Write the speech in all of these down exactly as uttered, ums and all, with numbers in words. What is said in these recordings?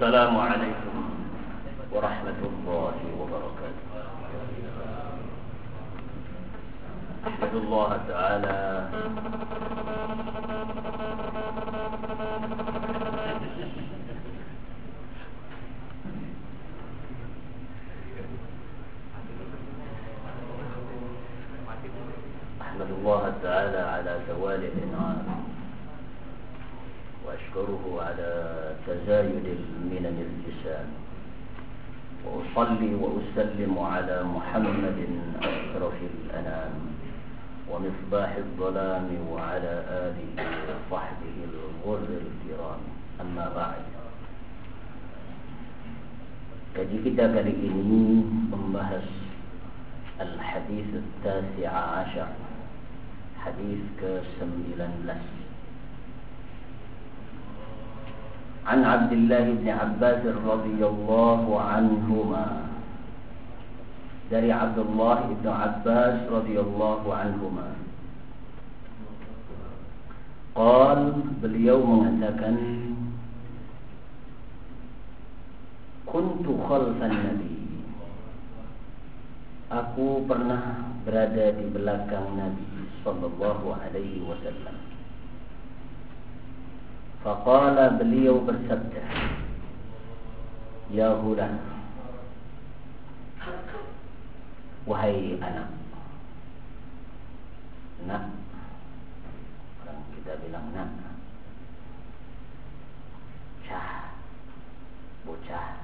السلام عليكم ورحمة الله وبركاته. أحمد الله تعالى أحمد الله تعالى على زوال الإنعام، وأشكره على تزايد المنن الجسام، وأصلي وأسلم على محمد أشرف الأنام ومصباح الظلام وعلى آله وصحبه الغر الكرام. أما بعد. Kaji kita kali ini membahas Al-Hadis Al-Tasi'a Ashar, hadis ke sembilan belas. An Abdullah bin Abbas radhiyallahu anhuma, dari Abdullah bin Abbas radhiyallahu anhuma, qal, beliau mengatakan, kuntu khalfan Nabi, aku pernah berada di belakang Nabi sallallahu alaihi wasallam. Faqala, beliau bersabda, ya hulan, wahai anak. Nak, orang kita bilang nak. Cah, bocah.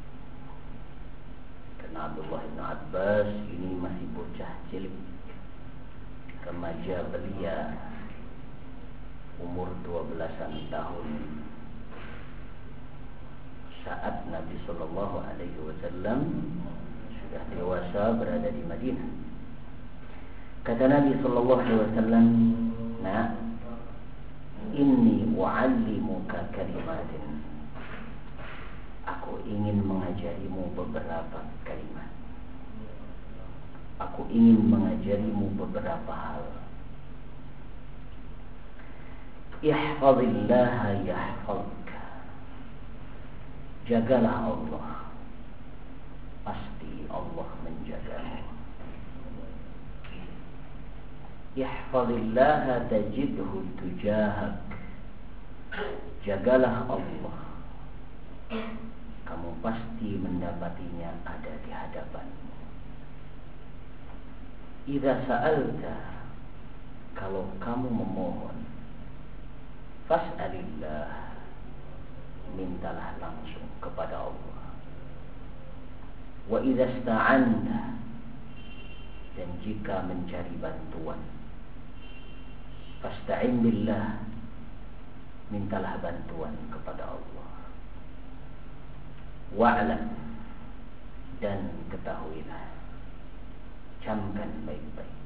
Karena Abdullah bin Abbas ini masih bocah cilik, remaja belia, umur dua belasan tahun saat Nabi sallallahu alaihi wasallam sudah dewasa berada di Madinah. Kata Nabi sallallahu alaihi wasallam, "Nah, inni u'allimuka kalimatin." Aku ingin mengajarimu beberapa kalimat. Aku ingin mengajarimu beberapa hal. Ihfazillaha yahfazka. Jagalah Allah, pasti Allah menjagamu. Ihfazillaha tajidhu tujahak. Jagalah Allah, kamu pasti mendapatinya ada di hadapanmu. Idza sa'alta, kalau kamu memohon, fas'alillah, mintalah langsung kepada Allah. Wa idza ista'anta, dan jika mencari bantuan, fasta'in billah, mintalah bantuan kepada Allah. Wa'lam, dan ketahuilah, camkan baik-baik,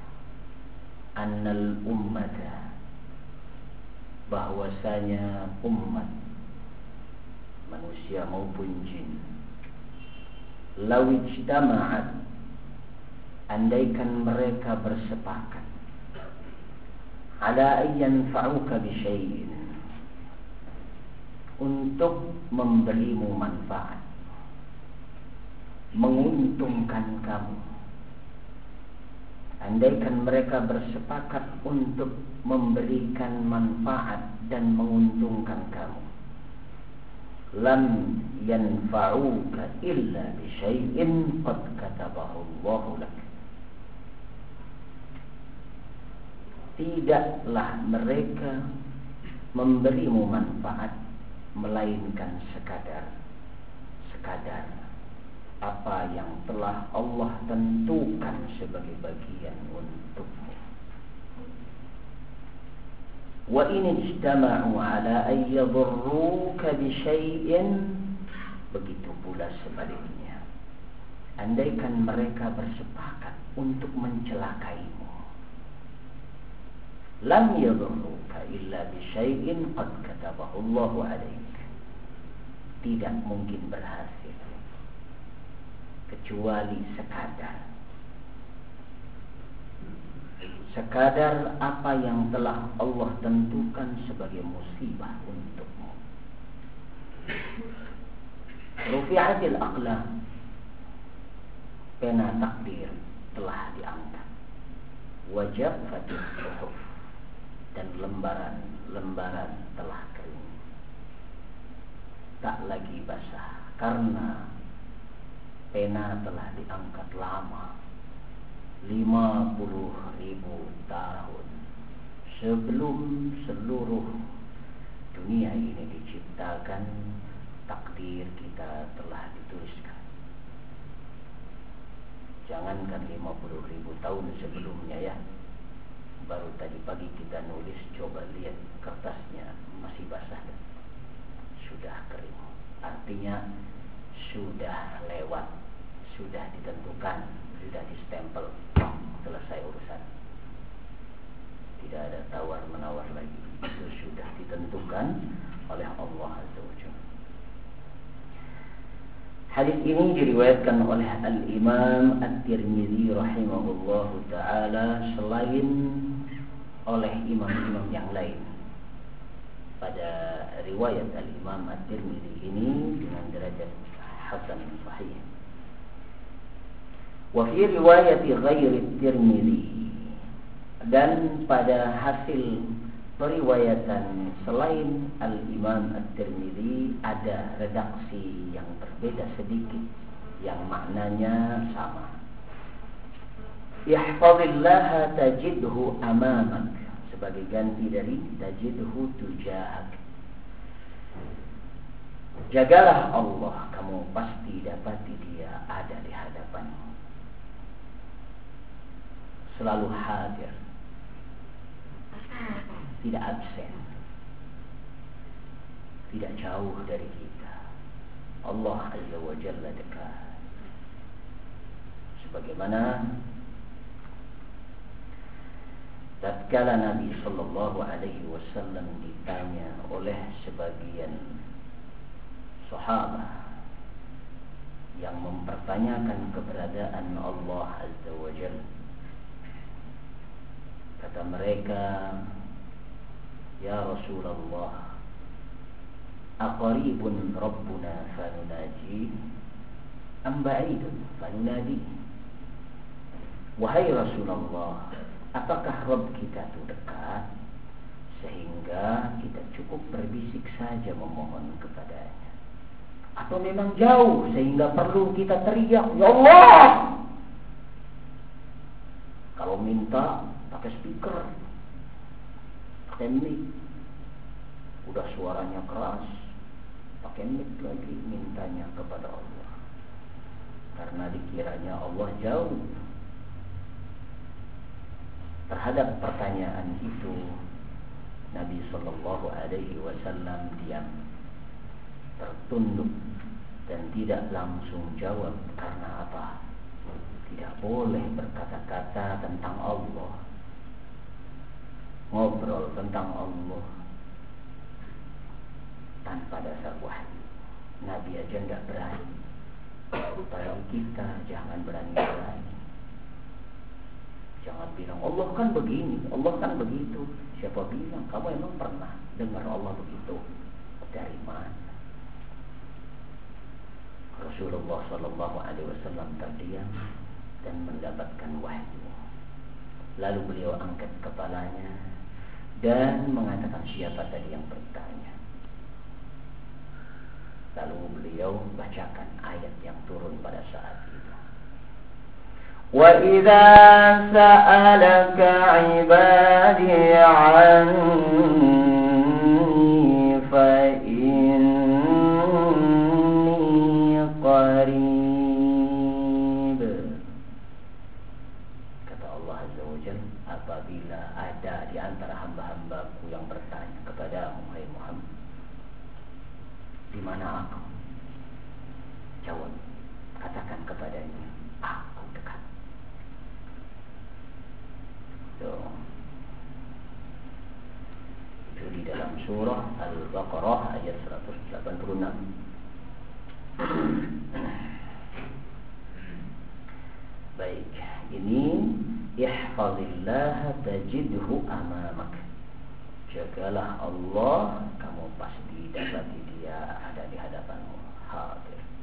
annal ummata, bahwasanya umat manusia maupun jin, law ijtama'at, andaikan mereka bersepakat, ala ayyan fa'uka bi syai'in, untuk memberimu manfaat, menguntungkan kamu. Andaikan mereka bersepakat untuk memberikan manfaat dan menguntungkan kamu, lam yanfa'uka illa bi syai'in qad katabahu Allahu lak. Tidaklah mereka memberimu manfaat melainkan sekadar sekadar apa yang telah Allah tentukan sebagai bagian untukmu. Wa in ijtama'u ala an yadurruka bi syai'in, begitu pula sebaliknya, andaikan mereka bersepakat untuk mencelakaimu, lam yadurruka illa bi syai'in qad katabahu Allahu 'alaik, tidak mungkin berhasil kecuali sekadar sekadar apa yang telah Allah tentukan sebagai musibah untukmu. Rufi'atil aqlam, pena takdir telah diangkat. Wajaffatis suhuf, dan lembaran-lembaran telah kering, tak lagi basah, karena pena telah diangkat lama, lima puluh ribu tahun sebelum seluruh dunia ini diciptakan. Takdir kita telah dituliskan. Jangankan lima puluh ribu tahun sebelumnya ya, baru tadi pagi kita nulis, coba lihat kertasnya masih basah kan? Sudah kering. Artinya sudah lewat, sudah ditentukan, sudah distempel, selesai urusan. Tidak ada tawar menawar lagi, itu sudah ditentukan oleh Allah Azza wa Jalla. Hadis ini diriwayatkan oleh Al-Imam At-Tirmidzi rahimahullahu ta'ala, selain oleh imam-imam yang lain. Pada riwayat Al-Imam At-Tirmidzi ini dengan derajat hasan sahih. Wa fi riwayat ghairi At-Tirmidzi, dan pada hasil periwayatan selain Al-Imam At-Tirmidzi ada redaksi yang berbeda sedikit yang maknanya sama. Ihfazillaha tajidhu amamak, sebagai ganti dari tajidhu tujahak. Jagalah Allah, kamu pasti dapati dia ada di hadapanmu, selalu hadir, tidak absen, tidak jauh dari kita. Allah Azza wa Jalla dekat. Sebagaimana tatkala Nabi sallallahu alaihi wasallam ditanya oleh sebagian sahabat yang mempertanyakan keberadaan Allah Azza wa Jalla, kata mereka, ya Rasulullah, aqaribun Rabbuna fanunaji am ba'idun fanunadi. Wahai Rasulullah, apakah Rabb kita itu dekat sehingga kita cukup berbisik saja memohon kepadanya, atau memang jauh sehingga perlu kita teriak ya Allah? Kalau minta pakai speaker, pakai mic, udah suaranya keras, pakai mic lagi mintanya kepada Allah, karena dikiranya Allah jauh. Terhadap pertanyaan itu Nabi sallallahu alaihi wasallam diam, tertunduk dan tidak langsung jawab. Karena apa? Tidak boleh berkata-kata tentang Allah, ngobrol tentang Allah tanpa dasar wahyu. Nabi aja enggak berani, tolong kita jangan berani-berani. Jangan bilang Allah kan begini, Allah kan begitu. Siapa bilang? Kamu emang pernah dengar Allah begitu? Dari mana? Rasulullah sallallahu alaihi wasallam terdiam dan mendapatkan wahyu. Lalu beliau angkat kepalanya dan mengatakan, siapa tadi yang bertanya? Lalu beliau bacakan ayat yang turun pada saat itu. وَإِذَا سَأَلَكَ عِبَادِي عَنِّي فَإِنِّي قَرِيبٌ. Kata Allah Azza wa Jalla, apabila ada di antara hamba-hambaku yang bertanya kepadamu, hai Muhammad, di mana aku? Jawab, katakan kepadanya, aku dekat. Itu di dalam surah Al-Baqarah ayat seratus delapan puluh enam. Baik, ini ihfazillah tajidhu amamak. Jagalah Allah, kamu pasti dapati dia ada di hadapanmu, hadir.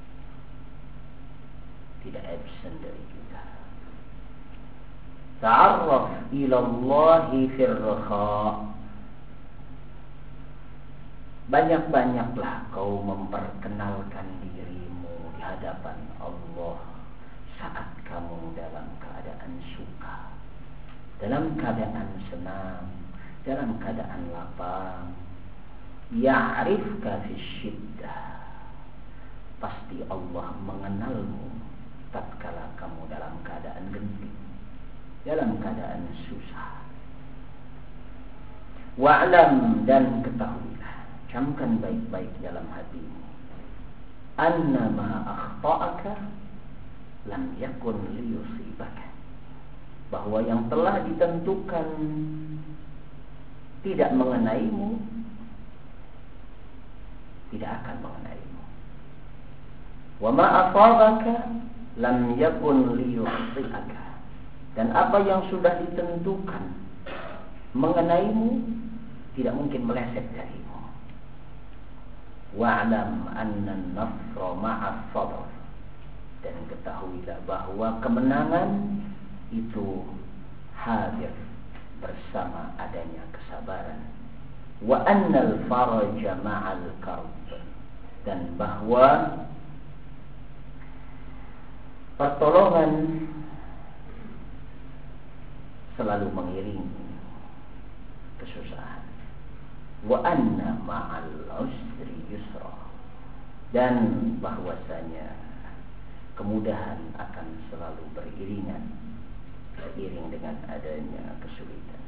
tidak absen dari kita. Ta'arraf ila Allahi fir rakha. Banyak-banyaklah kau memperkenalkan dirimu di hadapan Allah saat kamu dalam keadaan suka, dalam keadaan senang, dalam keadaan lapang. Ya'rifka fi syiddah. Pasti Allah mengenalmu tatkala kamu dalam keadaan genting, dalam keadaan susah. Wa'lam, dan ketahuilah, camkan baik-baik dalam hatimu, annama akhta'aka lam yakun liyusibaka, bahwa yang telah ditentukan tidak mengenaimu tidak akan mengenaimu. Wa ma asabaka lam yakun liyukhti'aka, dan apa yang sudah ditentukan mengenaimu tidak mungkin meleset darimu. Wa'lam anna an-nasra ma'a sabr, dan ketahuilah bahwa kemenangan itu hadir bersama adanya kesabaran. Wa annal faraja ma'al karb, dan bahwa pertolongan selalu mengiringi kesusahan. Wa anna ma'al usri yusra, dan bahwasanya kemudahan akan selalu beriringan seiring dengan adanya kesulitan.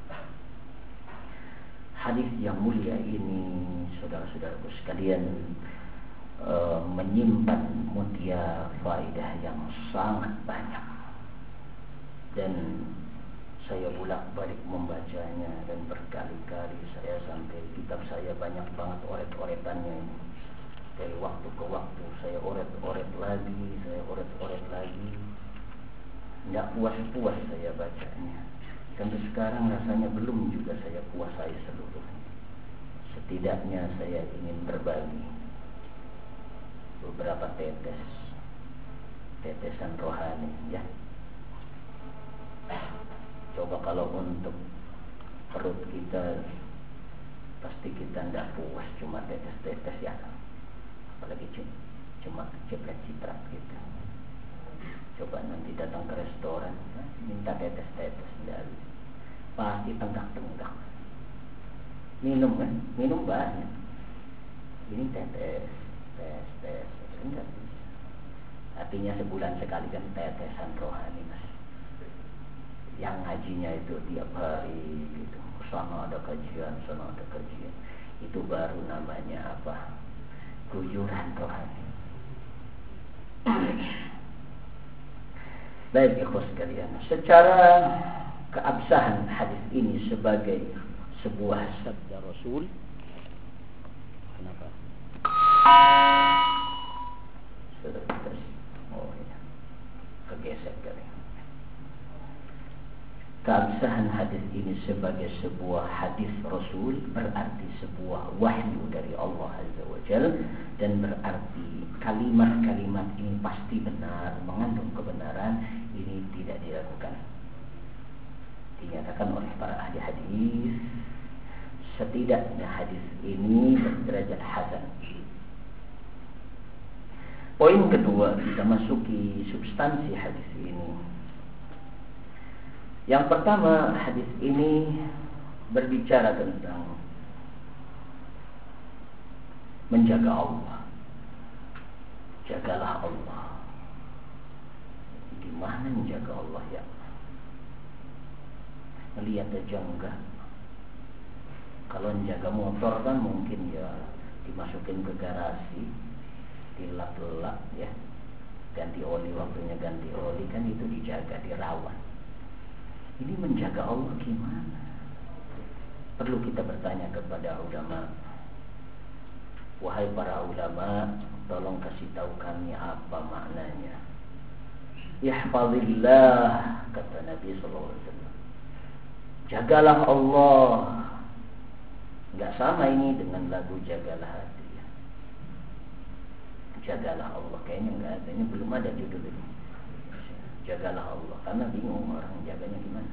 Hadis yang mulia ini, saudara-saudaraku sekalian, e, menyimpan mutiara faedah yang sangat banyak, dan saya bolak-balik membacanya, dan berkali-kali saya sampai kitab saya banyak banget oret-oretannya ini. Dari waktu ke waktu saya oret-oret lagi, saya oret-oret lagi. Tidak puas-puas saya bacanya. Sampai sekarang rasanya belum juga saya kuasai seluruhnya. Setidaknya saya ingin berbagi beberapa tetes, tetesan rohani, ya. Coba kalau untuk perut kita, pasti kita tidak puas cuma tetes-tetes, ya. Apalagi cuma ciprat-ciprat gitu. Coba nanti datang ke restoran, minta tetes-tetes, tidak, pasti tenggak-tenggak. Minum kan, minum banyak. Ini tetes, tes, tes, enggak bisa. Artinya sebulan sekali kan tetesan rohani, mas. Yang ngajinya itu tiap hari gitu. Sana ada kajian, sana ada kajian. Itu baru namanya apa? Guyuran rohani. Baik, ikhwas sekalian, secara keabsahan hadis ini sebagai sebuah sabda Rasul. Kenapa? Sudah terus. Oh ya, kegesek kali. Keabsahan hadis ini sebagai sebuah hadis Rasul berarti sebuah wahyu dari Allah Azza wa Jalla, dan berarti kalimat-kalimat ini pasti benar, mengandung kebenaran, ini tidak diragukan. Dinyatakan oleh para ahli hadis, setidaknya hadis ini berderajat hasan. Poin kedua, kita masuki substansi hadis ini. Yang pertama, hadis ini berbicara tentang menjaga Allah. Jagalah Allah. Gimana menjaga Allah, ya? Melihat aja enggak. Kalau menjaga motor kan mungkin ya dimasukin ke garasi, dilap-lap, ya, ganti oli, waktunya ganti oli, kan itu dijaga, dirawat. Ini menjaga Allah gimana? Perlu kita bertanya kepada ulama. Wahai para ulama, tolong kasih tahu kami apa maknanya. Ihfazillah, kata Nabi sallallahu alaihi wasallam. Jagalah Allah. Enggak sama ini dengan lagu Jagalah Hati. Jagalah Allah, kayaknya enggak ada, ini belum ada judul ini. Jagalah Allah, karena bingung orang jaganya gimana.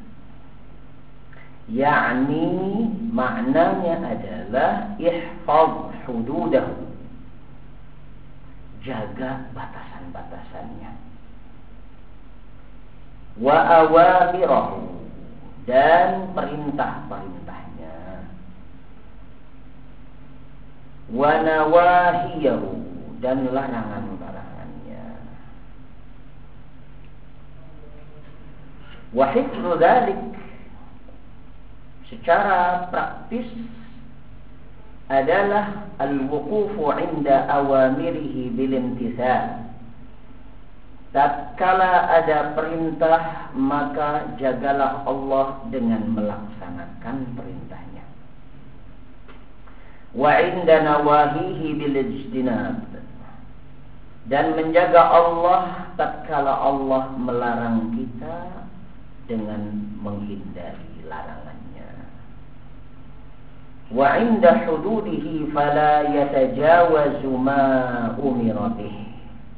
Yakni maknanya adalah ihfaz hududahu, jaga batasan-batasannya, wa awamirahu, dan perintah-perintahnya, wa nawahiyahu, dan larangan-larangannya. Wa hifdzu dzalik, secara praktis adalah al-wuqufu 'inda awamirihi bil imtithal. Tatkala ada perintah, maka jagalah Allah dengan melaksanakan perintahnya. Wa 'inda nawahihi bil ijtinab, dan menjaga Allah tatkala Allah melarang kita dengan menghindari larangannya. Wa 'inda hududihi fala yatajawazu ma umira bih,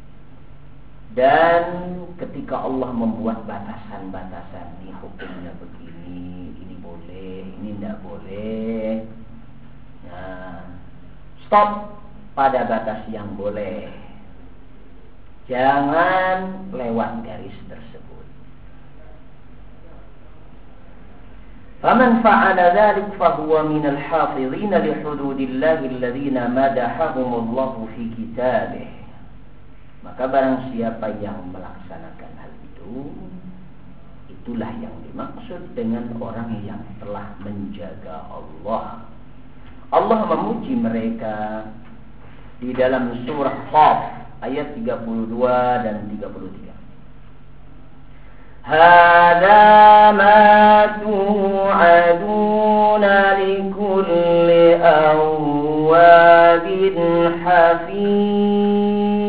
dan ketika Allah membuat batasan-batasan, ini hukumnya begini, ini boleh, ini tidak boleh, nah, stop pada batas yang boleh, jangan lewat garis tersebut. Faman fa'ala dzalik fahuwa minal hafizina li hududillahi alladziina madahahumullahu fi kitabih. Maka barang siapa yang melaksanakan hal itu, itulah yang dimaksud dengan orang yang telah menjaga Allah. Allah memuji mereka di dalam surah Qaf ayat tiga puluh dua dan tiga puluh tiga. Hadza ma tu'aduna likulli awwabin hafiz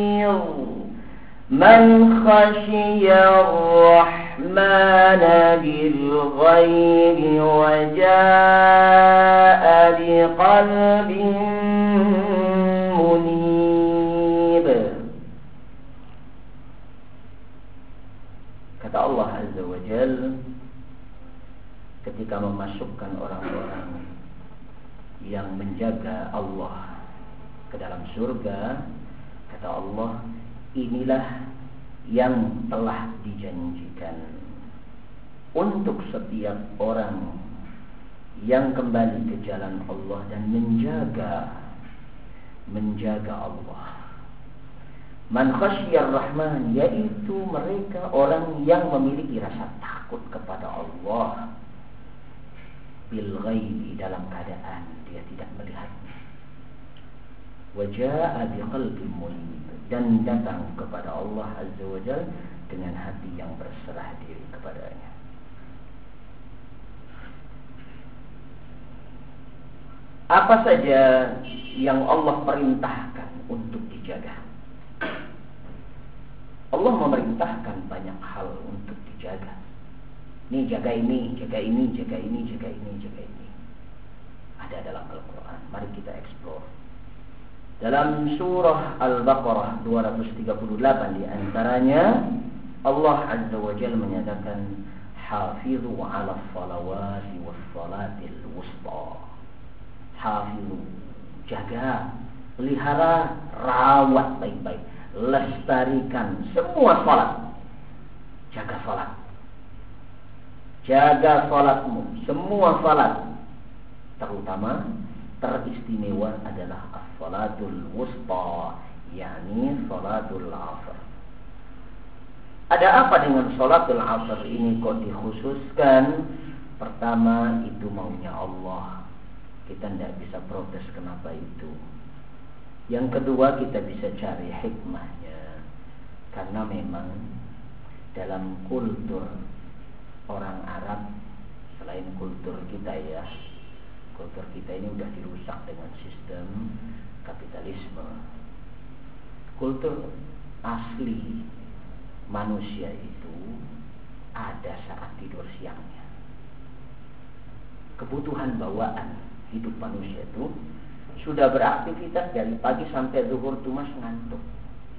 man khashiyar rahmana bil ghaibi wa jaa'a biqalbin munib. Kata Allah Azza wa Jalla ketika memasukkan orang-orang yang menjaga Allah ke dalam surga, kata Allah, inilah yang telah dijanjikan untuk setiap orang yang kembali ke jalan Allah dan menjaga menjaga Allah. Man khasyiyar rahman, yaitu mereka orang yang memiliki rasa takut kepada Allah bil ghaibi, dalam keadaan dia tidak melihatnya. Wa jaa'a biqalbin munib, dan datang kepada Allah Azza wa Jalla dengan hati yang berserah diri kepadanya. Apa saja yang Allah perintahkan untuk dijaga? Allah memerintahkan banyak hal untuk dijaga. Ini jaga ini, jaga ini, jaga ini, jaga ini, jaga ini. Ada dalam Al-Quran. Mari kita explore. Dalam surah Al-Baqarah dua ratus tiga puluh delapan di antaranya Allah Azza wa Jalla menyatakan hafizu 'ala shalawati was salatil wusta. Hafizu, jaga, pelihara, rawat baik-baik, lestarikan semua salat. Jaga salat. Jaga salatmu, semua salat. Terutama teristimewa adalah as-salatul wusta, yakni salatul asr. Ada apa dengan salatul asr ini kok dikhususkan? Pertama, itu maunya Allah. Kita tidak bisa protes kenapa itu. Yang kedua, kita bisa cari hikmahnya. Karena memang dalam kultur orang Arab, selain kultur kita ya, kultur kita ini sudah dirusak dengan sistem kapitalisme. Kultur asli manusia itu ada saat tidur siangnya. Kebutuhan bawaan hidup manusia itu sudah beraktivitas dari pagi sampai zuhur itu mas ngantuk.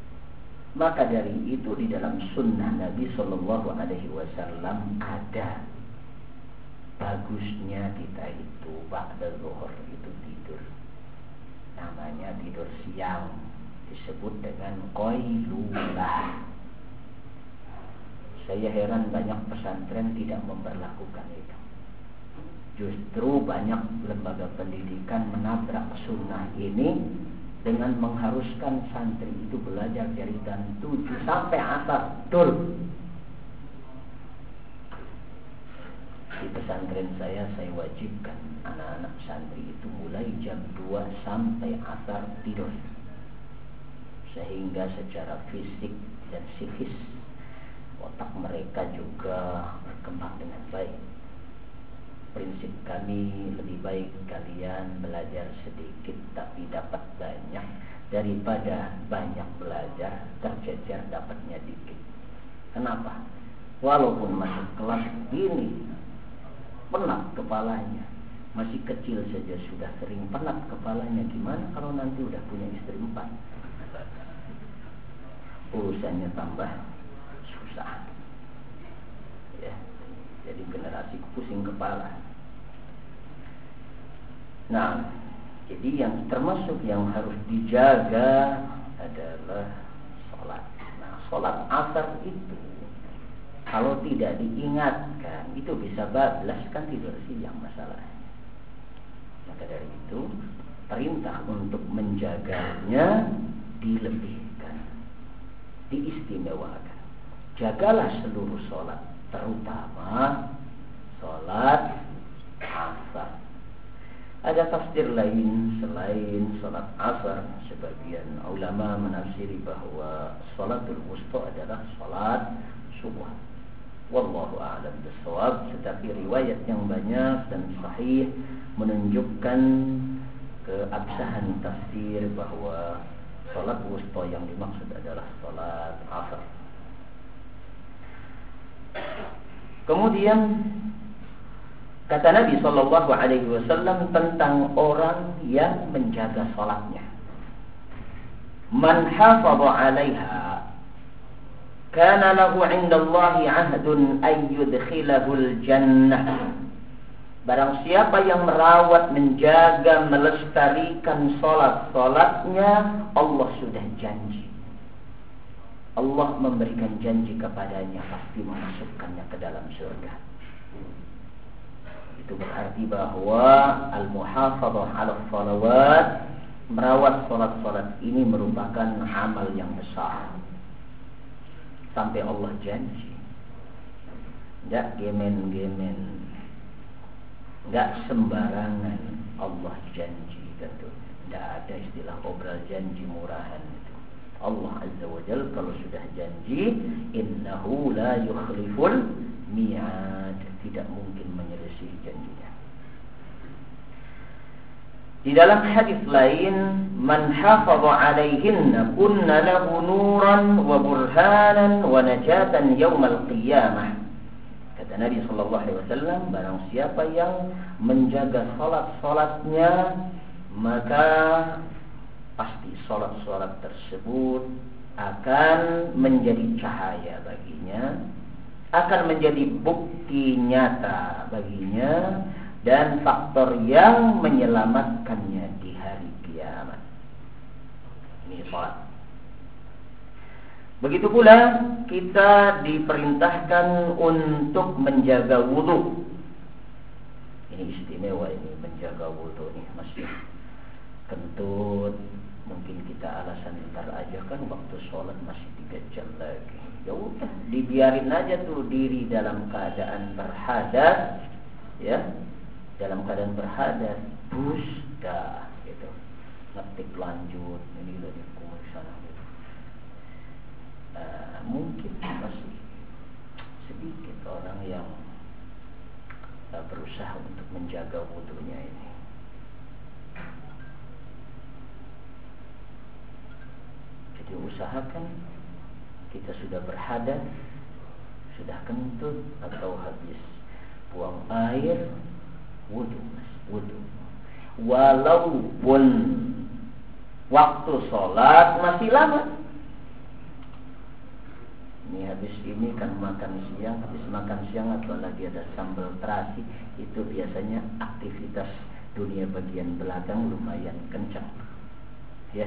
Maka dari itu di dalam sunnah Nabi Shallallahu Alaihi Wasallam ada bagusnya kita itu ba'da zuhur itu tidur, namanya tidur siang, disebut dengan qailulah. Saya heran banyak pesantren tidak memperlakukan itu. Justru banyak lembaga pendidikan menabrak sunnah ini dengan mengharuskan santri itu belajar dari jam tujuh sampai asar. Betul. Di pesantren saya, saya wajibkan anak-anak santri itu mulai jam dua sampai asar tidur. Sehingga secara fisik dan psikis otak mereka juga berkembang dengan baik. Prinsip kami, lebih baik kalian belajar sedikit tapi dapat banyak daripada banyak belajar tercecer dapatnya dikit. Kenapa? Walaupun masuk kelas ini penat kepalanya, masih kecil saja sudah sering penat kepalanya, gimana kalau nanti udah punya istri empat? Urusannya tambah susah. Ya. Jadi generasi pusing kepala. Nah, jadi yang termasuk yang harus dijaga adalah sholat. Nah, sholat asar itu kalau tidak diingatkan itu bisa bablas, kan tidur siang masalahnya. Maka dari itu perintah untuk menjaganya dilebihkan, diistimewakan. Jagalah seluruh sholat, terutama sholat asar. Ada tafsir lain selain sholat asar. Sebagian ulama menafsiri bahwa sholatul wusta adalah sholat subuh. Wallahu a'lam bishawab. Tetapi riwayat yang banyak dan sahih menunjukkan keabsahan tafsir bahwa sholat wusta yang dimaksud adalah sholat asar. Kemudian kata Nabi Shallallahu Alaihi Wasallam tentang orang yang menjaga salatnya, man hafadha 'alaiha kana lahu 'inda Allahi 'ahdun ay yudkhilahul jannah. Barang siapa yang merawat, menjaga, melestarikan salat-salatnya, Allah sudah janji, Allah memberikan janji kepadanya pasti memasukkannya ke dalam surga. Itu berarti bahwa al-muhafadzah 'ala shalawat, merawat salat-salat ini merupakan amal yang besar. Sampai Allah janji. Enggak gemen-gemen, enggak sembarangan Allah janji tentu. Enggak ada istilah obral janji murahan itu. Allah Azza wa Jalla kalau sudah janji, innahu la yukhliful mi'ad, tidak mungkin menyelisih janjinya. Di dalam hadis lain, man hafadha 'alaihinna kunna lahu nuran wa burhanan wa najatan yaumal qiyamah. Kata Nabi sallallahu alaihi wasallam, barang siapa yang menjaga salat-salatnya, maka pasti salat-salat tersebut akan menjadi cahaya baginya, akan menjadi bukti nyata baginya, dan faktor yang menyelamatkannya di hari kiamat. Ini salat. Begitu pula kita diperintahkan untuk menjaga wudu. Ini istimewa ini, menjaga wudu ini masih kentut. Mungkin kita alasan ntar aja kan waktu sholat masih tiga jam lagi. Ya udah, dibiarin aja tuh diri dalam keadaan berhadas, ya, dalam keadaan berhadas, busda, gitu. Ngetik lanjut, ini dari kumul sana, gitu. Uh, mungkin masih sedikit orang yang uh, berusaha untuk menjaga wudunya ini. Jadi usahakan kita sudah berhadas, sudah kentut atau habis buang air, wudu, wudu. Walaupun waktu sholat masih lama, Ini habis ini kan makan siang, habis makan siang apalagi ada sambal terasi, itu biasanya aktivitas dunia bagian belakang lumayan kencang, ya.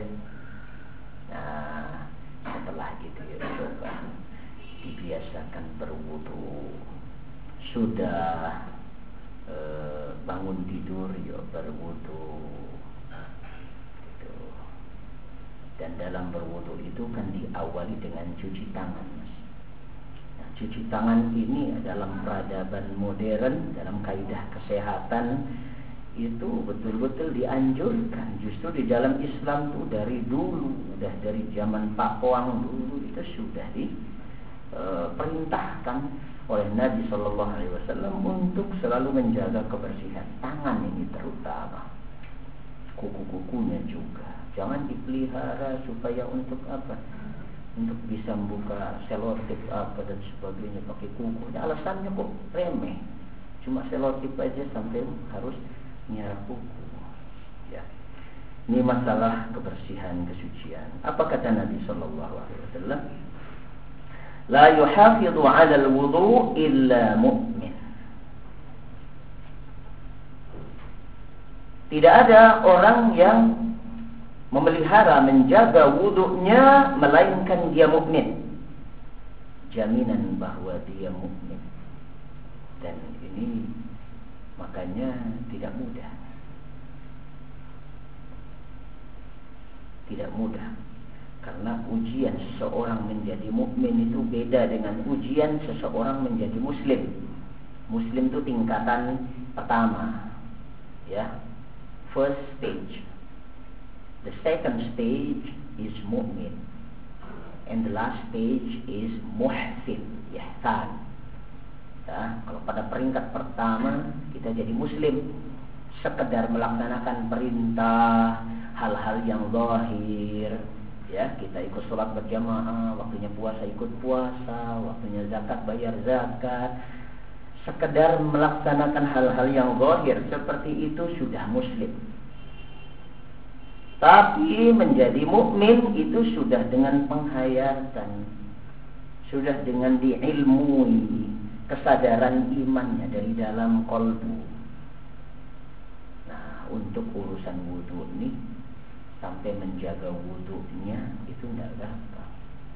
Nah, setelah gitu ya coba dibiasakan berwudu. Sudah e, bangun tidur ya berwudu. Gitu. Dan dalam berwudu itu kan diawali dengan cuci tangan, Mas. Nah, cuci tangan ini dalam peradaban modern, dalam kaidah kesehatan itu betul-betul dianjurkan. Justru di dalam Islam tuh dari dulu, udah dari zaman Pakuang dulu itu sudah diperintahkan oleh Nabi Shallallahu Alaihi Wasallam untuk selalu menjaga kebersihan tangan ini terutama, kuku-kukunya juga. Jangan dipelihara supaya untuk apa? Untuk bisa membuka selotip apa dan sebagainya pakai kuku. Alasannya kok remeh. Cuma selotip aja sampai harus nyarap kuku. Ya. Ini masalah kebersihan, kesucian. Apa kata Nabi Sallallahu Alaihi Wasallam? La yuhafidhu 'ala al-wudu' illa mu'min. Tidak ada orang yang memelihara, menjaga wudunya melainkan dia mukmin. Jaminan bahwa dia mukmin. Dan ini makanya tidak mudah. Tidak mudah. Karena ujian seseorang menjadi mukmin itu beda dengan ujian seseorang menjadi muslim. Muslim itu tingkatan pertama. Ya. First stage. The second stage is mu'min. And the last stage is muhsin, ihsan. Ya, kalau pada peringkat pertama kita jadi muslim, sekedar melaksanakan perintah, hal-hal yang zahir, ya, kita ikut sholat berjamaah, waktunya puasa ikut puasa, waktunya zakat bayar zakat, sekedar melaksanakan hal-hal yang zahir seperti itu sudah muslim. Tapi menjadi mukmin itu sudah dengan penghayatan, sudah dengan diilmui kesadaran imannya dari dalam qalbu. Nah, untuk urusan wudu ini sampai menjaga wudunya itu tidak gampang.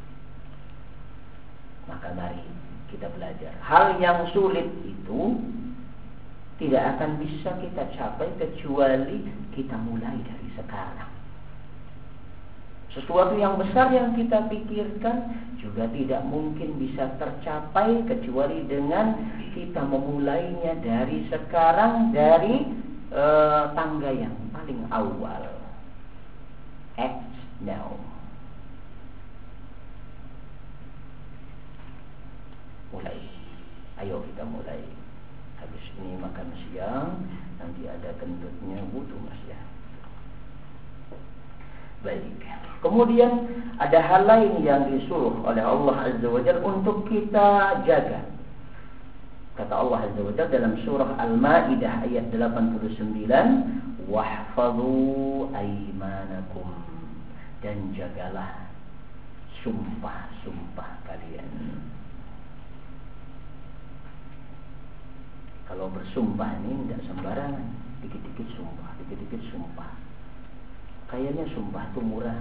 Maka mari kita belajar. Hal yang sulit itu tidak akan bisa kita capai kecuali kita mulai dari sekarang. Sesuatu yang besar yang kita pikirkan juga tidak mungkin bisa tercapai kecuali dengan kita memulainya dari sekarang, dari e, tangga yang paling awal. Act now. Mulai. Ayo kita mulai. Habis ini makan siang, nanti ada kentutnya wudu, Mas ya. Baik. Kemudian ada hal lain yang disuruh oleh Allah Azza wa Jalla untuk kita jaga. Kata Allah Azza wa Jalla dalam surah Al-Maidah ayat delapan puluh sembilan, "Wahfadhu aymanakum." Dan jagalah sumpah-sumpah kalian. Kalau bersumpah ini tidak sembarangan, dikit-dikit sumpah, dikit-dikit sumpah. Kayaknya sumpah itu murah.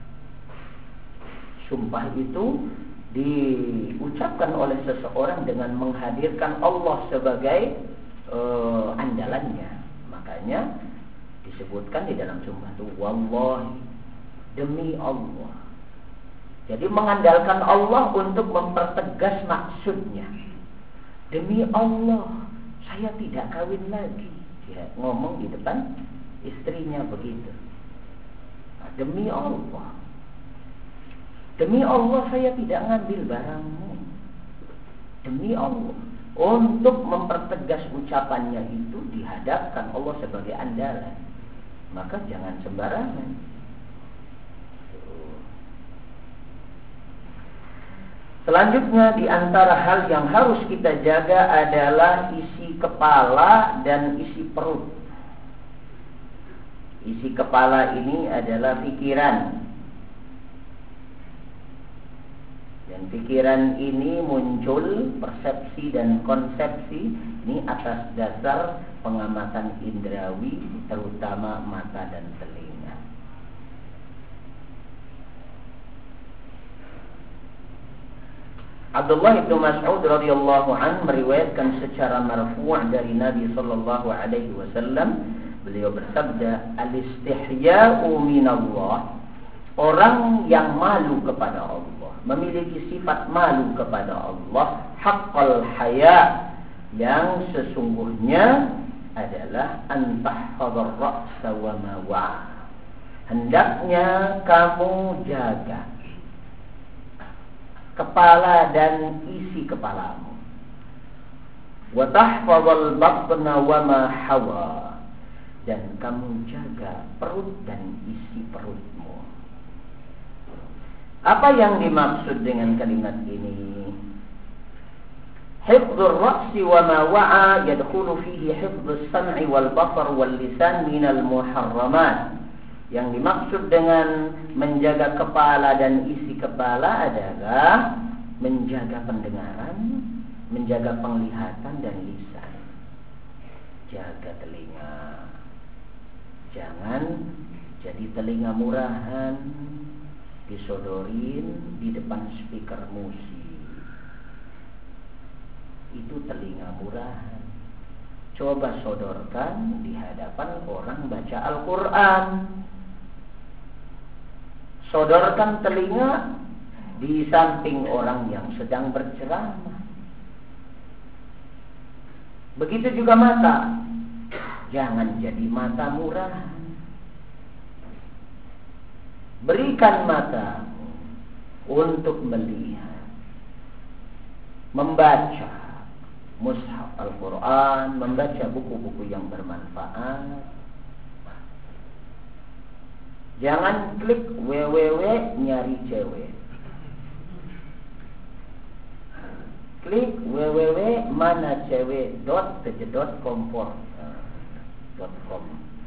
Sumpah itu diucapkan oleh seseorang dengan menghadirkan Allah sebagai uh, andalannya. Makanya disebutkan di dalam sumpah itu wallahi, demi Allah. Jadi mengandalkan Allah untuk mempertegas maksudnya. Demi Allah, saya tidak kawin lagi. Dia ngomong di depan istrinya begitu. Nah, demi Allah, demi Allah saya tidak ngambil barangmu. Demi Allah. Untuk mempertegas ucapannya itu dihadapkan Allah sebagai andalan. Maka jangan sembarangan. Selanjutnya di antara hal yang harus kita jaga adalah isi kepala dan isi perut. Isi kepala ini adalah pikiran. Dan pikiran ini muncul, persepsi dan konsepsi ini atas dasar pengamatan indrawi, terutama mata dan telinga. Abdullah bin Mas'ud radhiyallahu an meriwayatkan secara marfu' dari Nabi sallallahu alaihi wasallam, beliau bersabda, "Al-istihya'u minallah." Orang yang malu kepada Allah, memiliki sifat malu kepada Allah, haqqal haya, yang sesungguhnya adalah antahfadhar ra'sa wa ma wa'a. Hendaknya kamu jaga kepala dan isi kepalamu. Wa tahfadhal batna wa ma hawa, dan kamu jaga perut dan isi perutmu. Apa yang dimaksud dengan kalimat ini? Hifdzur ra'si wa ma wa'a yadkhulu fihi hifdzus sam'i wal basar wal lisan minal muharramat. Yang dimaksud dengan menjaga kepala dan isi kepala adalah menjaga pendengaran, menjaga penglihatan dan lisan. Jaga telinga. Jangan jadi telinga murahan, disodorin di depan speaker musik. Itu telinga murahan. Coba sodorkan di hadapan orang baca Al-Quran. Sodorkan telinga di samping orang yang sedang berceramah. Begitu juga mata. Jangan jadi mata murahan. Berikan mata untuk melihat, membaca mushaf Al-Quran, membaca buku-buku yang bermanfaat. Jangan klik www nyari cewek. Klik www mana cewek dot kejedot kompor dot com.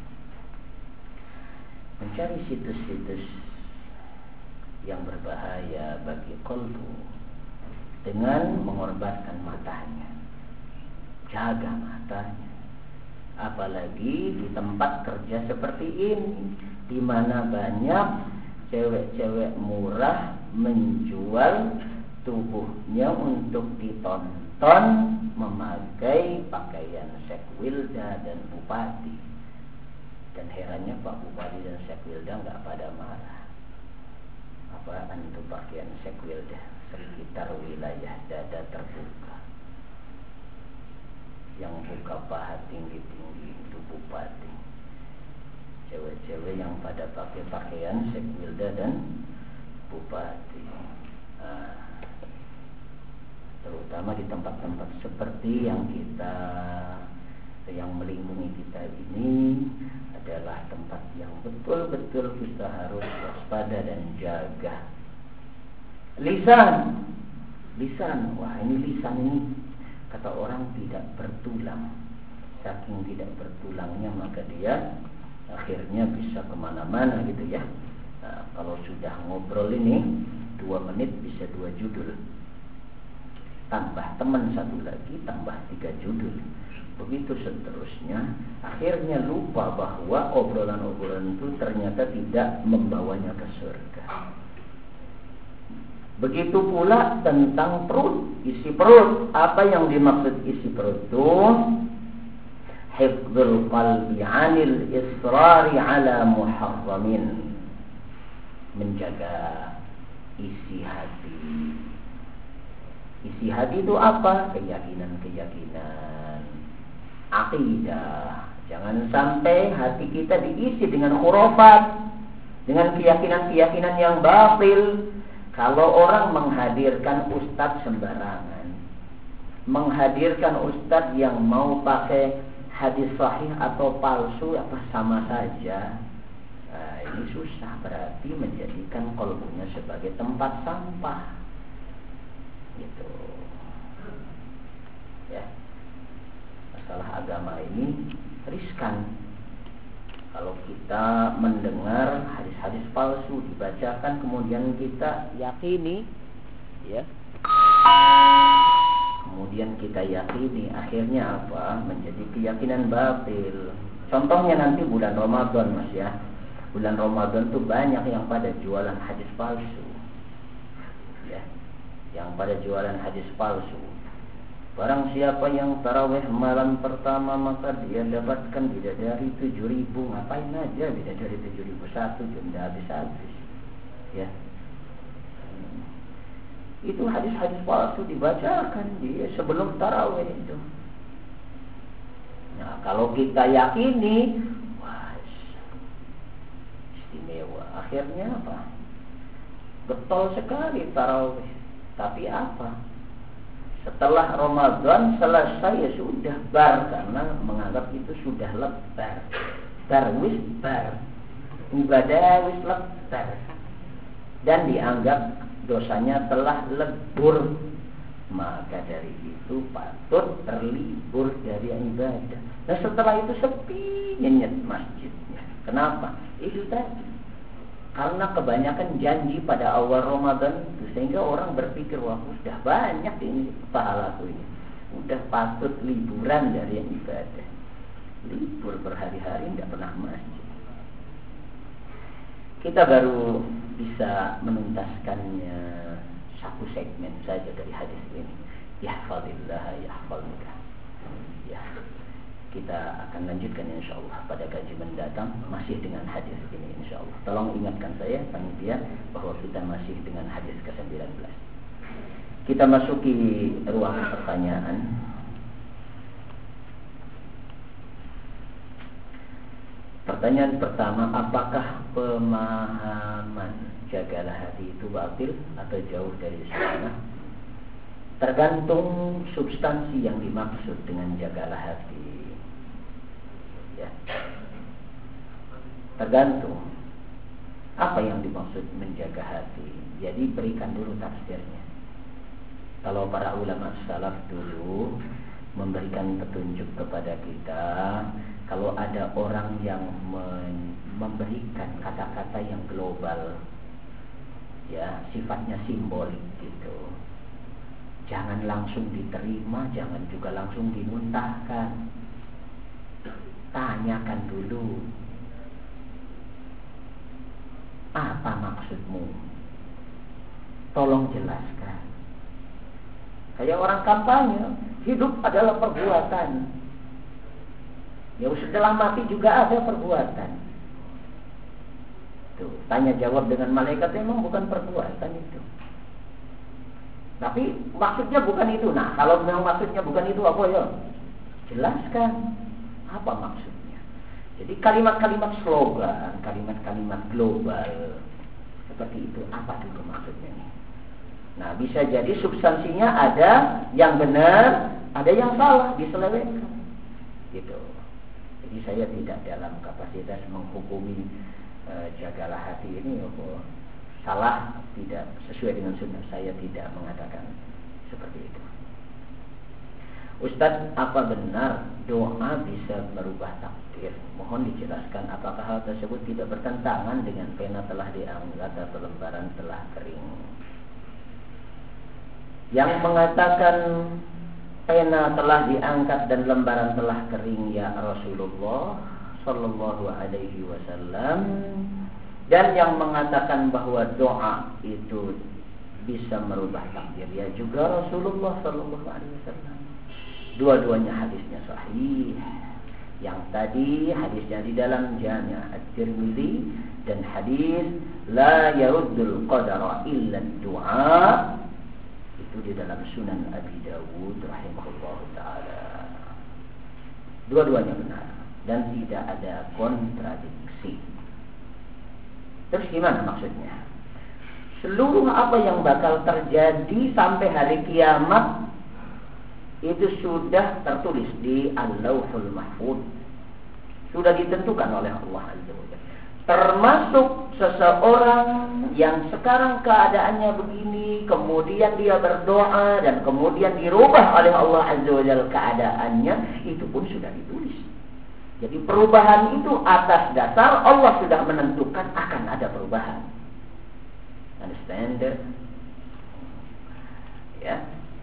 Mencari situs-situs yang berbahaya bagi qalbu dengan mengorbankan matanya. Jaga matanya. Apalagi di tempat kerja seperti ini, di mana banyak cewek-cewek murah menjual tubuhnya untuk ditonton memakai pakaian sekwilda dan bupati. Dan herannya Pak Bupati dan sekwilda nggak pada marah. Apaan itu pakaian sekwilda? Sekitar wilayah dada terbuka. Yang buka paha tinggi-tinggi itu bupati. Cewek-cewek yang pada pakai pakaian sekwilda dan bupati. Nah, terutama di tempat-tempat seperti yang kita yang melindungi kita ini adalah tempat yang betul-betul kita harus waspada dan jaga. Lisan, lisan, wah ini lisan ini kata orang tidak bertulang. Saking tidak bertulangnya maka dia akhirnya bisa kemana-mana gitu ya. Nah, kalau sudah ngobrol ini dua menit bisa dua judul. Tambah teman satu lagi, tambah tiga judul. Begitu seterusnya. Akhirnya lupa bahwa obrolan-obrolan itu ternyata tidak membawanya ke surga. Begitu pula tentang perut, isi perut. Apa yang dimaksud isi perut itu? Hifdzul qalbi 'anil israri 'ala muharramin. Menjaga isi hati. Isi hati itu apa? Keyakinan-keyakinan, akidah. Jangan sampai hati kita diisi dengan khurafat, dengan keyakinan-keyakinan yang batil. Kalau orang menghadirkan ustadz sembarangan, menghadirkan ustadz yang mau pakai hadis sahih atau palsu, apa sama saja. Nah, ini susah, berarti menjadikan qalbunya sebagai tempat sampah. Gitu. Ya. Masalah agama ini riskan. Kalau kita mendengar hadis-hadis palsu dibacakan kemudian kita yakini, ya. Kemudian kita yakini, akhirnya apa? Menjadi keyakinan batil. Contohnya nanti bulan Ramadan, Mas ya. Bulan Ramadan tuh banyak yang pada jualan hadis palsu, ya, yang pada jualan hadis palsu. Barang siapa yang tarawih malam pertama maka dia dapatkan bidadari tujuh ribu. Ngapain aja bidadari tujuh ribu satu, tidak habis-habis, ya. Itu hadis-hadis palsu dibacakan dia sebelum tarawih itu. Nah, kalau kita yakini, wah, istimewa. Akhirnya apa? Getol sekali tarawih. Tapi apa? Setelah Ramadan selesai ya sudah bar, karena menganggap itu sudah lebar. Darwis bar, ibadah wis lebar, dan dianggap dosanya telah lebur. Maka dari itu patut terlibur dari ibadah. Nah setelah itu sepi nyenyet masjidnya. Kenapa? Itu tadi, karena kebanyakan janji pada awal Ramadan itu, sehingga orang berpikir, wah sudah banyak ini pahalaku ini, udah patut liburan dari ibadah. Libur berhari-hari tidak pernah masjid. Kita baru bisa menuntaskannya satu segmen saja dari hadis ini. Yahfazillah yahfazka. Ya, kita akan lanjutkan insyaallah pada kaji mendatang masih dengan hadis ini insyaallah. Tolong ingatkan saya panitia bahwa kita masih dengan hadis ke sembilan belas. Kita masuki ruang pertanyaan. Pertanyaan pertama, apakah pemahaman jagalah hati itu batil atau jauh dari sunnah? Tergantung substansi yang dimaksud dengan jagalah hati, ya. Tergantung apa yang dimaksud menjaga hati. Jadi berikan dulu tafsirnya. Kalau para ulama salaf dulu memberikan petunjuk kepada kita, kalau ada orang yang memberikan kata-kata yang global, ya, sifatnya simbolik gitu, jangan langsung diterima, jangan juga langsung dimuntahkan. Tanyakan dulu, apa maksudmu? Tolong jelaskan. Kayak orang kampanye, hidup adalah perbuatan. Ya setelah mati juga ada perbuatan. Tuh, tanya jawab dengan malaikat memang bukan perbuatan itu. Tapi maksudnya bukan itu. Nah, kalau memang maksudnya bukan itu, apa ya? Jelaskan apa maksudnya. Jadi kalimat-kalimat slogan, kalimat-kalimat global seperti itu, apa dulu maksudnya nih? Nah, bisa jadi substansinya ada yang benar, ada yang salah, diselewengkan. Gitu. Jadi saya tidak dalam kapasitas menghukumi e, jagalah hati ini oh, salah, tidak sesuai dengan sunnah. Saya tidak mengatakan seperti itu. Ustadz, apa benar doa bisa merubah takdir? Mohon dijelaskan apakah hal tersebut tidak bertentangan dengan pena telah diangkat atau lembaran telah kering. Yang mengatakan pena telah diangkat dan lembaran telah kering ya Rasulullah Sallallahu Alaihi Wasallam, dan yang mengatakan bahwa doa itu bisa merubah takdir ya juga Rasulullah Sallallahu Alaihi Wasallam. Dua-duanya hadisnya sahih. Yang tadi hadisnya di dalam Jami' At-Tirmidzi, dan hadis la yaruddul qadara illa du'a itu di dalam Sunan Abi Dawud rahimahullah ta'ala. Dua-duanya benar dan tidak ada kontradiksi. Terus gimana maksudnya? Seluruh apa yang bakal terjadi sampai hari kiamat itu sudah tertulis di Al-Lauhul Mahfuz, sudah ditentukan oleh Allah Azza wa Jalla. Termasuk seseorang yang sekarang keadaannya begini, kemudian dia berdoa dan kemudian dirubah oleh Allah Azza wa Jalla keadaannya, itu pun sudah ditulis. Jadi perubahan itu atas dasar Allah sudah menentukan akan ada perubahan. Understand? Ya.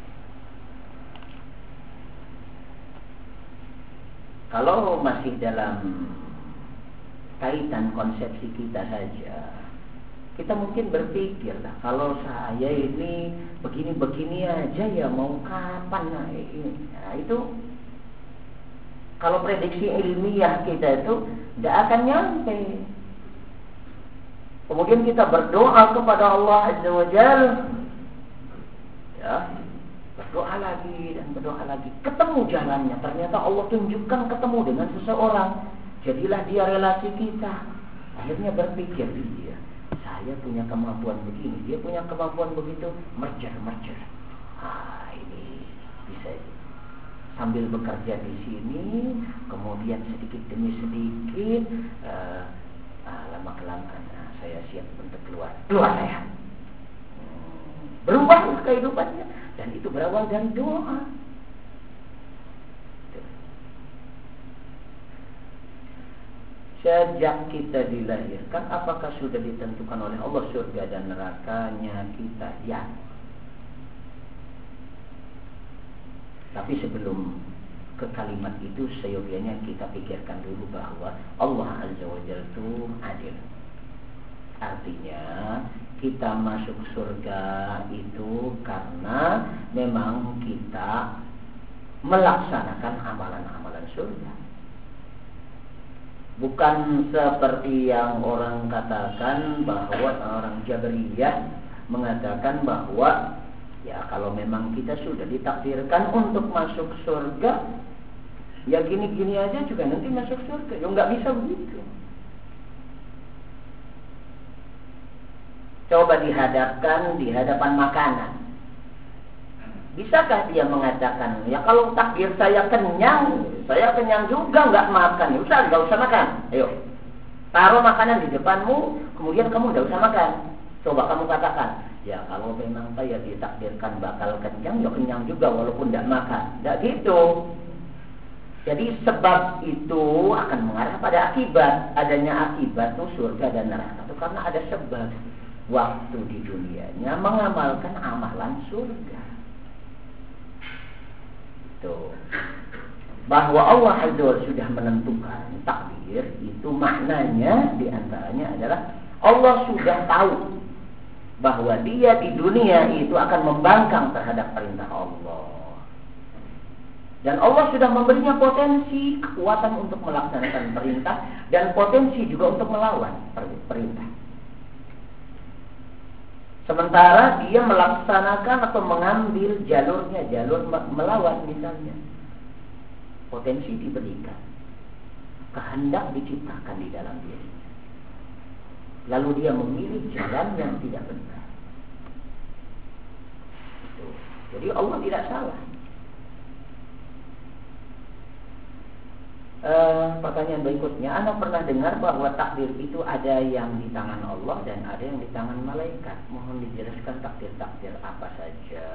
Kalau masih dalam kaitan konsepsi kita saja, kita mungkin berpikir lah, kalau saya ini begini-begini aja ya mau kapan? Nah, nah itu kalau prediksi ilmiah kita itu tidak akan nyampe. Kemudian kita berdoa kepada Allah Azza wa Jalla, ya, berdoa lagi dan berdoa lagi, ketemu jalannya. Ternyata Allah tunjukkan ketemu dengan seseorang, jadilah dia relasi kita. Akhirnya berpikir dia, saya punya kemampuan begini, dia punya kemampuan begitu, merger, merger. Ah, ini bisa sambil bekerja di sini, kemudian sedikit demi sedikit, uh, uh, lama kelamaan, nah, saya siap untuk keluar, keluar saya. Hmm, berubah kehidupannya, dan itu berawal dari doa. Sejak kita dilahirkan, apakah sudah ditentukan oleh Allah surga dan nerakanya kita? Ya. Tapi sebelum ke kalimat itu, seyogianya kita pikirkan dulu bahwa Allah Azza wa Jalla itu adil. Artinya kita masuk surga itu karena memang kita melaksanakan amalan-amalan surga. Bukan seperti yang orang katakan bahwa orang Jabariyah mengatakan bahwa ya kalau memang kita sudah ditakdirkan untuk masuk surga, ya gini-gini aja juga nanti masuk surga. Ya nggak bisa begitu. Coba dihadapkan di hadapan makanan. Bisakah dia mengatakan, ya kalau takdir saya kenyang, saya kenyang juga nggak makan, ya usah nggak usah makan. Ayo, taruh makanan di depanmu, kemudian kamu nggak usah makan. Coba kamu katakan, ya kalau memang saya ditakdirkan bakal kenyang, ya kenyang juga walaupun tidak makan. Tidak gitu. Jadi sebab itu akan mengarah pada akibat. Adanya akibat itu surga dan neraka itu karena ada sebab. Waktu di dunianya mengamalkan amalan surga. Itu. Bahwa Allah Azza wa Jalla sudah menentukan takdir, itu maknanya diantaranya adalah Allah sudah tahu bahwa dia di dunia itu akan membangkang terhadap perintah Allah. Dan Allah sudah memberinya potensi kekuatan untuk melaksanakan perintah dan potensi juga untuk melawan perintah. Sementara dia melaksanakan atau mengambil jalurnya, jalur melawan misalnya. Potensi diberikan, kehendak diciptakan di dalam dirinya. Lalu dia memilih jalan yang tidak benar. Itu. Jadi Allah tidak salah. E, pertanyaan berikutnya, Anda pernah dengar bahwa takdir itu ada yang di tangan Allah dan ada yang di tangan malaikat. Mohon dijelaskan takdir-takdir apa saja.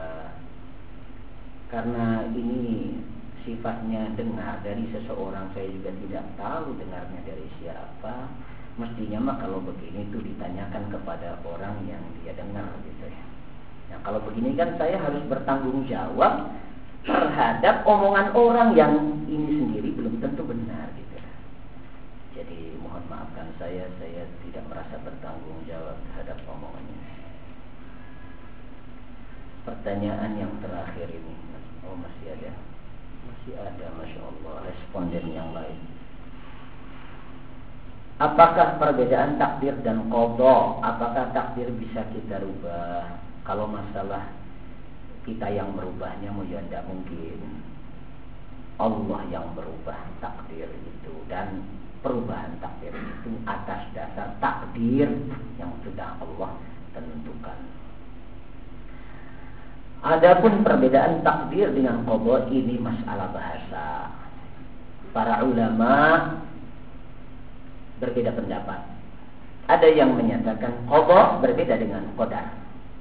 Karena ini sifatnya dengar dari seseorang, saya juga tidak tahu dengarnya dari siapa. Mestinya mah kalau begini itu ditanyakan kepada orang yang dia dengar gitu ya. Nah kalau begini kan saya harus bertanggung jawab terhadap omongan orang yang ini sendiri belum tentu benar gitu. Jadi mohon maafkan saya, saya tidak merasa bertanggung jawab terhadap omongannya. Pertanyaan yang terakhir ini, oh masih ada, masih ada, masya Allah, responden yang lain. Apakah perbedaan takdir dan qada? Apakah takdir bisa kita rubah? Kalau masalah kita yang merubahnya, mau ya tidak mungkin. Allah yang berubah takdir itu, dan perubahan takdir itu atas dasar takdir yang sudah Allah tentukan. Adapun perbedaan takdir dengan qada ini masalah bahasa. Para ulama berbeda pendapat. Ada yang menyatakan qada berbeda dengan qadar.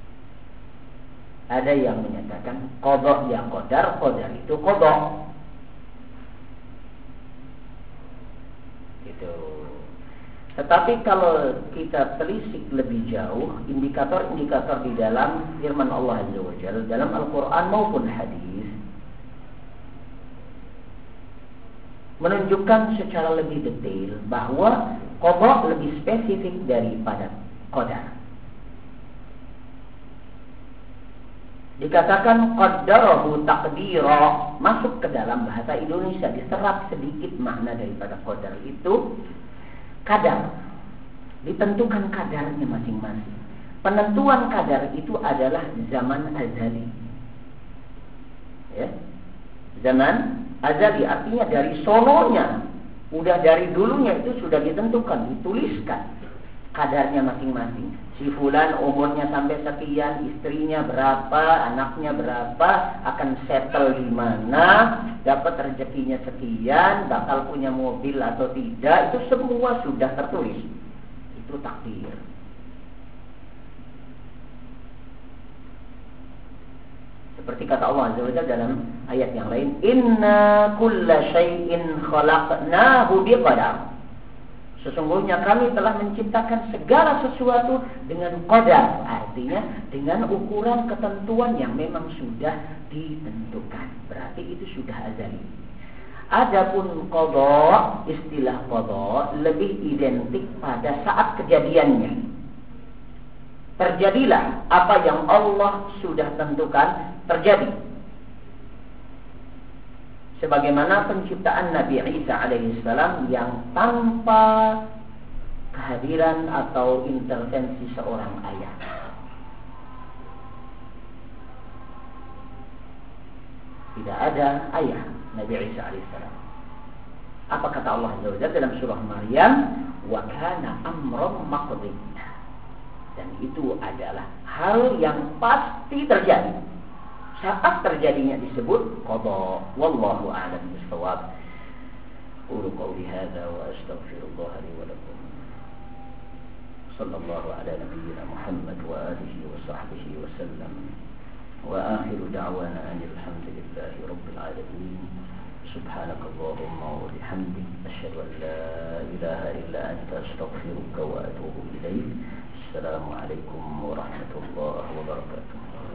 Ada yang menyatakan qada ya qadar, qadar itu qada. Gitu. Tetapi kalau kita telisik lebih jauh, indikator-indikator di dalam firman Allah Azza wa Jalla dalam Al-Quran maupun hadis menunjukkan secara lebih detail bahwa qada lebih spesifik daripada qadar. Dikatakan qaddarahu taqdira, masuk ke dalam bahasa Indonesia, diserap sedikit makna daripada qadar itu kadar, ditentukan kadarnya masing-masing. Penentuan kadar itu adalah zaman azali, ya, zaman azali artinya dari sononya, udah dari dulunya itu sudah ditentukan, dituliskan kadarnya masing-masing. Si fulan umurnya sampai sekian, istrinya berapa, anaknya berapa, akan settle di mana, dapat rezekinya sekian, bakal punya mobil atau tidak, itu semua sudah tertulis. Itu takdir. Seperti kata Allah Azza wa Jalla dalam ayat yang lain, inna kulla syai'in khalaqnahu biqadar. Sesungguhnya kami telah menciptakan segala sesuatu dengan qadar, artinya dengan ukuran ketentuan yang memang sudah ditentukan. Berarti itu sudah azali. Adapun qada, istilah qada lebih identik pada saat kejadiannya. Terjadilah apa yang Allah sudah tentukan terjadi. Sebagaimana penciptaan Nabi Isa alaihissalam yang tanpa kehadiran atau intervensi seorang ayah. Tidak ada ayah Nabi Isa alaihissalam. Apa kata Allah Azza wa Jalla dalam surah Maryam? Wa kana amran maqdiya. Dan itu adalah hal yang pasti terjadi. Saat terjadinya disebut qada. Wallahu a'lam bishawab. Qulu qawli hadza wa astaghfirullah li wa lakum. Sallallahu ala nabiyyina Muhammad wa alihi wa sahbihi wa sallam. Wa akhiru da'wana anil hamdulillahi rabbil alamin. Subhanakallahumma wa bihamdik asyhadu an la ilaha illa anta astaghfiruka wa atubu ilaik. Assalamualaikum warahmatullahi wabarakatuh.